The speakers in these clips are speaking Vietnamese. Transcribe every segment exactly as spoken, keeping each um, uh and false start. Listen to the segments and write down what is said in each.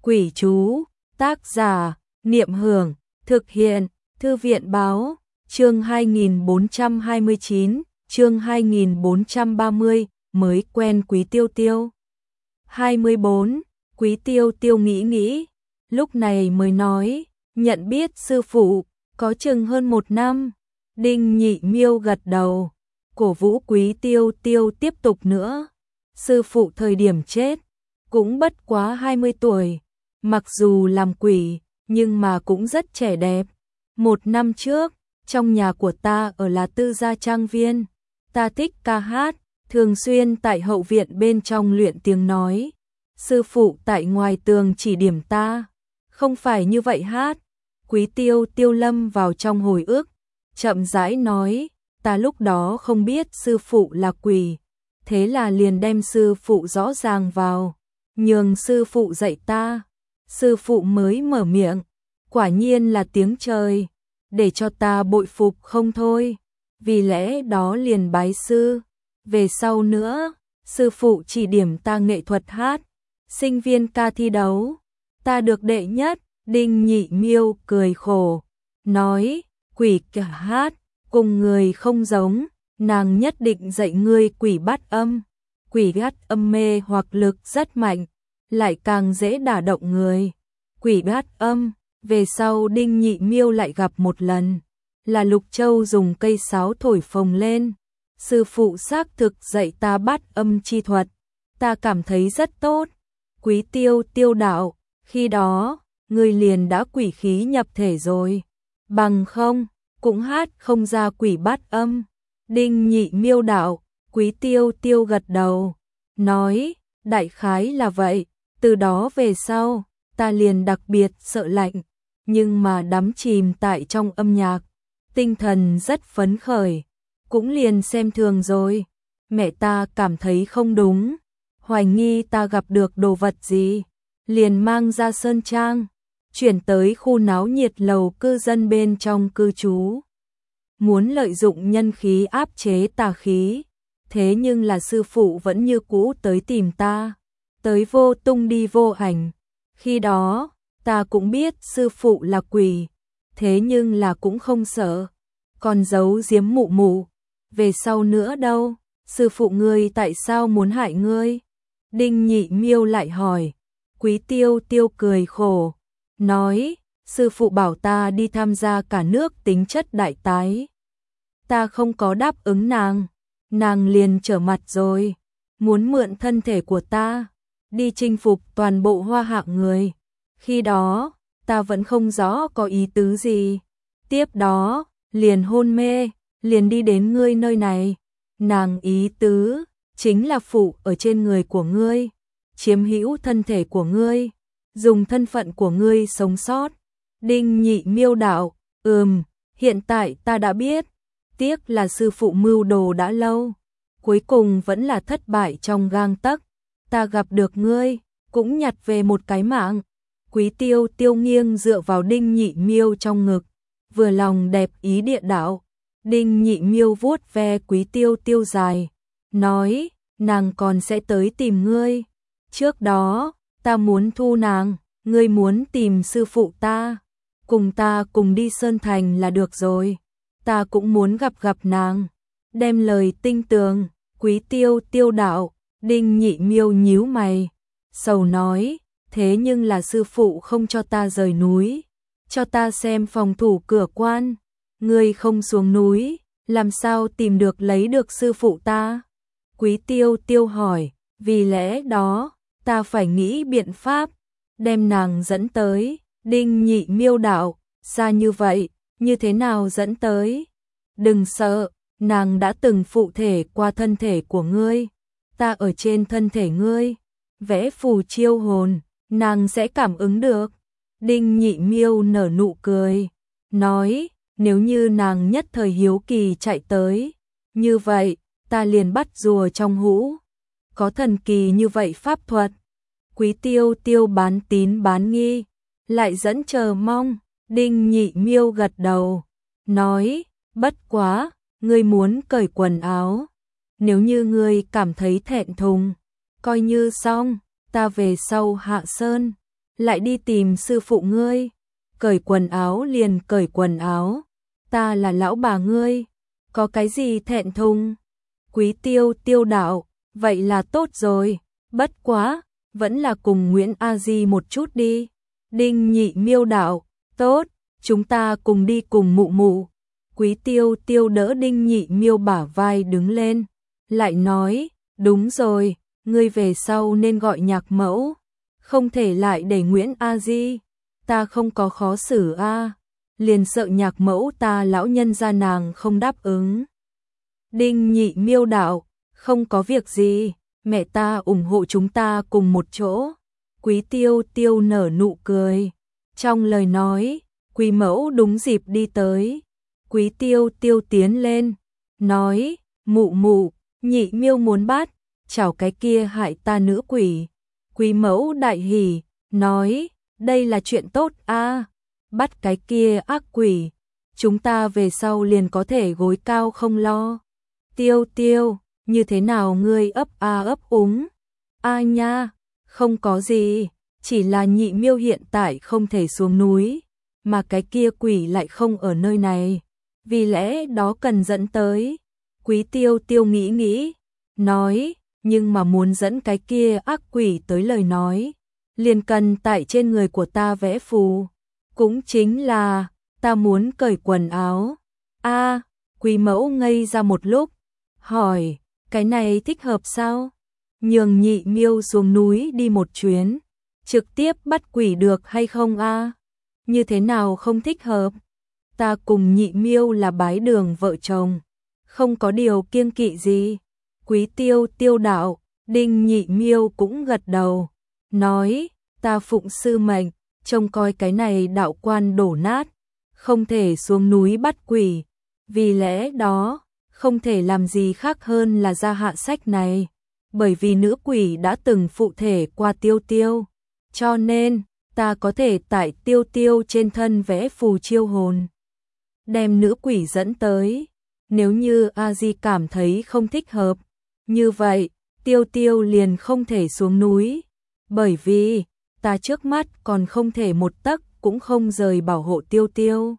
Quỷ chú, tác giả, Niệm Hưởng, thực hiện, Thư viện Báo, chương hai nghìn bốn trăm hai mươi chín, chương hai nghìn bốn trăm ba mươi, mới quen Quý Tiêu Tiêu. hai mươi bốn, Quý Tiêu Tiêu nghĩ nghĩ, lúc này mới nói, nhận biết sư phụ, có chừng hơn một năm. Đinh Nhị Miêu gật đầu, cổ vũ Quý Tiêu Tiêu tiếp tục nữa. Sư phụ thời điểm chết, cũng bất quá hai mươi tuổi, mặc dù làm quỷ, nhưng mà cũng rất trẻ đẹp. Một năm trước, trong nhà của ta ở là Tư Gia Trang Viên, ta thích ca hát, thường xuyên tại hậu viện bên trong luyện tiếng nói. Sư phụ tại ngoài tường chỉ điểm ta, không phải như vậy hát. Quý Tiêu Tiêu lâm vào trong hồi ức, chậm rãi nói, ta lúc đó không biết sư phụ là quỷ, thế là liền đem sư phụ rõ ràng vào, nhường sư phụ dạy ta. Sư phụ mới mở miệng, quả nhiên là tiếng trời, để cho ta bội phục không thôi, vì lẽ đó liền bái sư. Về sau nữa, sư phụ chỉ điểm ta nghệ thuật hát, sinh viên ca thi đấu, ta được đệ nhất. Đinh Nhị Miêu cười khổ, nói, quỷ cả hát, cùng người không giống, nàng nhất định dạy ngươi quỷ bát âm. Quỷ bát âm mê hoặc lực rất mạnh, lại càng dễ đả động người. Quỷ bát âm, về sau Đinh Nhị Miêu lại gặp một lần, là Lục Châu dùng cây sáo thổi phồng lên. Sư phụ xác thực dạy ta bát âm chi thuật, ta cảm thấy rất tốt. Quý Tiêu Tiêu đạo, khi đó, ngươi liền đã quỷ khí nhập thể rồi, bằng không, cũng hát không ra quỷ bát âm. Đinh Nhị Miêu đạo, Quý Tiêu Tiêu gật đầu, nói, đại khái là vậy, từ đó về sau, ta liền đặc biệt sợ lạnh, nhưng mà đắm chìm tại trong âm nhạc, tinh thần rất phấn khởi, cũng liền xem thường rồi. Mẹ ta cảm thấy không đúng, hoài nghi ta gặp được đồ vật gì, liền mang ra sơn trang, chuyển tới khu náo nhiệt lầu cư dân bên trong cư trú. Muốn lợi dụng nhân khí áp chế tà khí, thế nhưng là sư phụ vẫn như cũ tới tìm ta, tới vô tung đi vô ảnh. Khi đó, ta cũng biết sư phụ là quỷ, thế nhưng là cũng không sợ, còn giấu giếm mụ mụ. Về sau nữa đâu, sư phụ ngươi tại sao muốn hại ngươi? Đinh Nhị Miêu lại hỏi. Quý Tiêu Tiêu cười khổ, nói, sư phụ bảo ta đi tham gia cả nước tính chất đại tái. Ta không có đáp ứng nàng, nàng liền trở mặt rồi, muốn mượn thân thể của ta, đi chinh phục toàn bộ Hoa Hạ người. Khi đó, ta vẫn không rõ có ý tứ gì. Tiếp đó, liền hôn mê, liền đi đến ngươi nơi này. Nàng ý tứ, chính là phụ ở trên người của ngươi, chiếm hữu thân thể của ngươi, dùng thân phận của ngươi sống sót. Đinh Nhị Miêu đạo, ừm, hiện tại ta đã biết, tiếc là sư phụ mưu đồ đã lâu, cuối cùng vẫn là thất bại trong gang tấc. Ta gặp được ngươi, cũng nhặt về một cái mạng. Quý Tiêu Tiêu nghiêng dựa vào Đinh Nhị Miêu trong ngực, vừa lòng đẹp ý địa đạo. Đinh Nhị Miêu vuốt ve Quý Tiêu Tiêu dài, nói, nàng còn sẽ tới tìm ngươi. Trước đó, ta muốn thu nàng, ngươi muốn tìm sư phụ ta, cùng ta cùng đi Sơn Thành là được rồi. Ta cũng muốn gặp gặp nàng. Đem lời tinh tường, Quý Tiêu Tiêu đạo. Đinh Nhị Miêu nhíu mày, sầu nói, thế nhưng là sư phụ không cho ta rời núi, cho ta xem phòng thủ cửa quan, ngươi không xuống núi, làm sao tìm được lấy được sư phụ ta? Quý Tiêu Tiêu hỏi, vì lẽ đó, ta phải nghĩ biện pháp, đem nàng dẫn tới. Đinh Nhị Miêu đạo, xa như vậy, như thế nào dẫn tới? Đừng sợ, nàng đã từng phụ thể qua thân thể của ngươi, ta ở trên thân thể ngươi, vẽ phù chiêu hồn, nàng sẽ cảm ứng được. Đinh Nhị Miêu nở nụ cười, nói, nếu như nàng nhất thời hiếu kỳ chạy tới, như vậy, ta liền bắt rùa trong hũ. Có thần kỳ như vậy pháp thuật. Quý Tiêu Tiêu bán tín bán nghi, lại dẫn chờ mong. Đinh Nhị Miêu gật đầu, nói, bất quá, ngươi muốn cởi quần áo, nếu như ngươi cảm thấy thẹn thùng, coi như xong, ta về sau Hạ Sơn, lại đi tìm sư phụ ngươi, cởi quần áo liền cởi quần áo, ta là lão bà ngươi, có cái gì thẹn thùng. Quý Tiêu Tiêu đạo, vậy là tốt rồi, bất quá, vẫn là cùng Nguyễn A Di một chút đi. Đinh Nhị Miêu đạo, tốt, chúng ta cùng đi cùng mụ mụ. Quý Tiêu Tiêu đỡ Đinh Nhị Miêu bả vai đứng lên, lại nói, đúng rồi, ngươi về sau nên gọi nhạc mẫu, không thể lại để Nguyễn A Di, ta không có khó xử a, liền sợ nhạc mẫu ta lão nhân gia nàng không đáp ứng. Đinh Nhị Miêu đạo, không có việc gì, mẹ ta ủng hộ chúng ta cùng một chỗ. Quý Tiêu Tiêu nở nụ cười, trong lời nói, Quý mẫu đúng dịp đi tới. Quý Tiêu Tiêu tiến lên, nói, mụ mụ, Nhị Miêu muốn bắt, chào cái kia hại ta nữ quỷ. Quý mẫu đại hỉ, nói, đây là chuyện tốt a, bắt cái kia ác quỷ, chúng ta về sau liền có thể gối cao không lo. Tiêu Tiêu, như thế nào ngươi ấp a ấp úng? A nha, không có gì, chỉ là Nhị Miêu hiện tại không thể xuống núi, mà cái kia quỷ lại không ở nơi này, vì lẽ đó cần dẫn tới. Quý Tiêu Tiêu nghĩ nghĩ, nói, nhưng mà muốn dẫn cái kia ác quỷ tới lời nói, liền cần tại trên người của ta vẽ phù, cũng chính là, ta muốn cởi quần áo. A, Quý mẫu ngây ra một lúc, hỏi, cái này thích hợp sao? Nhường Nhị Miêu xuống núi đi một chuyến, trực tiếp bắt quỷ được hay không a? Như thế nào không thích hợp? Ta cùng Nhị Miêu là bái đường vợ chồng, không có điều kiêng kỵ gì. Quý Tiêu Tiêu đạo, Đinh Nhị Miêu cũng gật đầu, nói, ta phụng sư mệnh, trông coi cái này đạo quan đổ nát, không thể xuống núi bắt quỷ, vì lẽ đó, không thể làm gì khác hơn là ra hạ sách này, bởi vì nữ quỷ đã từng phụ thể qua Tiêu Tiêu, cho nên, ta có thể tại Tiêu Tiêu trên thân vẽ phù chiêu hồn, đem nữ quỷ dẫn tới. Nếu như A Di cảm thấy không thích hợp, như vậy, Tiêu Tiêu liền không thể xuống núi, bởi vì, ta trước mắt còn không thể một tấc cũng không rời bảo hộ Tiêu Tiêu.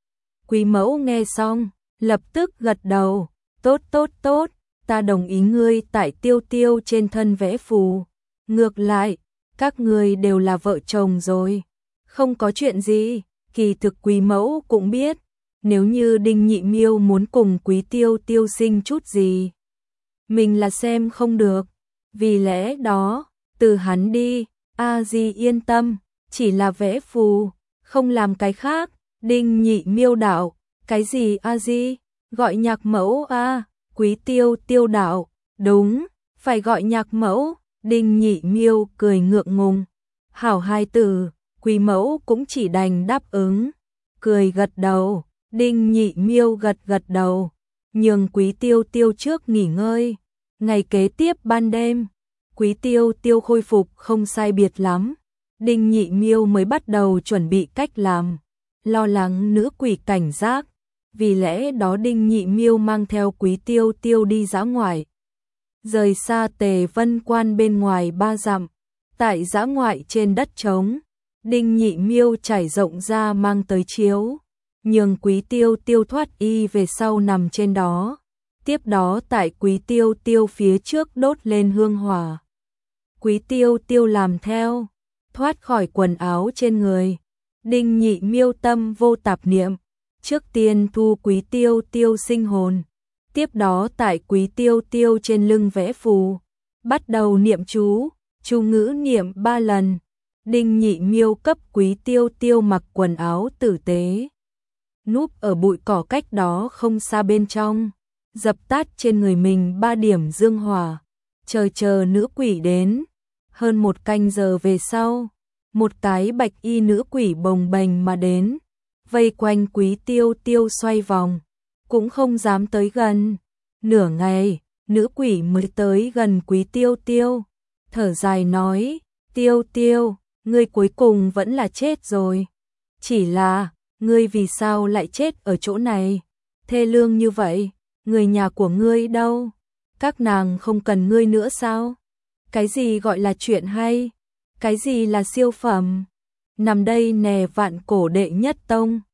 Quý mẫu nghe xong, lập tức gật đầu, tốt tốt tốt, ta đồng ý ngươi tại Tiêu Tiêu trên thân vẽ phù. Ngược lại, các ngươi đều là vợ chồng rồi, không có chuyện gì. Kỳ thực Quý mẫu cũng biết, nếu như Đinh Nhị Miêu muốn cùng Quý Tiêu Tiêu sinh chút gì, mình là xem không được, vì lẽ đó, từ hắn đi, A Di yên tâm, chỉ là vẽ phù, không làm cái khác. Đinh Nhị Miêu đạo, cái gì A Di? Gọi nhạc mẫu a? Quý Tiêu Tiêu đạo, đúng, phải gọi nhạc mẫu. Đinh Nhị Miêu cười ngượng ngùng, hảo hai từ, Quý mẫu cũng chỉ đành đáp ứng, cười gật đầu. Đinh Nhị Miêu gật gật đầu, nhường Quý Tiêu Tiêu trước nghỉ ngơi. Ngày kế tiếp ban đêm, Quý Tiêu Tiêu khôi phục không sai biệt lắm, Đinh Nhị Miêu mới bắt đầu chuẩn bị cách làm, lo lắng nữ quỷ cảnh giác, vì lẽ đó Đinh Nhị Miêu mang theo Quý Tiêu Tiêu đi dã ngoại. Rời xa Tề Vân Quan bên ngoài ba dặm, tại dã ngoại trên đất trống, Đinh Nhị Miêu trải rộng ra mang tới chiếu, nhường Quý Tiêu Tiêu thoát y về sau nằm trên đó. Tiếp đó tại Quý Tiêu Tiêu phía trước đốt lên hương hỏa. Quý Tiêu Tiêu làm theo, thoát khỏi quần áo trên người. Đinh Nhị Miêu tâm vô tạp niệm, trước tiên thu Quý Tiêu Tiêu sinh hồn. Tiếp đó tại Quý Tiêu Tiêu trên lưng vẽ phù, bắt đầu niệm chú, chú ngữ niệm ba lần. Đinh Nhị Miêu cấp Quý Tiêu Tiêu mặc quần áo tử tế, núp ở bụi cỏ cách đó không xa bên trong, dập tắt trên người mình ba điểm dương hỏa, chờ chờ nữ quỷ đến. Hơn một canh giờ về sau, một cái bạch y nữ quỷ bồng bềnh mà đến, vây quanh Quý Tiêu Tiêu xoay vòng, cũng không dám tới gần. Nửa ngày, nữ quỷ mới tới gần Quý Tiêu Tiêu, thở dài nói, Tiêu Tiêu, ngươi cuối cùng vẫn là chết rồi. Chỉ là, ngươi vì sao lại chết ở chỗ này, thê lương như vậy, người nhà của ngươi đâu? Các nàng không cần ngươi nữa sao? Cái gì gọi là chuyện hay? Cái gì là siêu phẩm? nằm đây nè vạn cổ đệ nhất tông.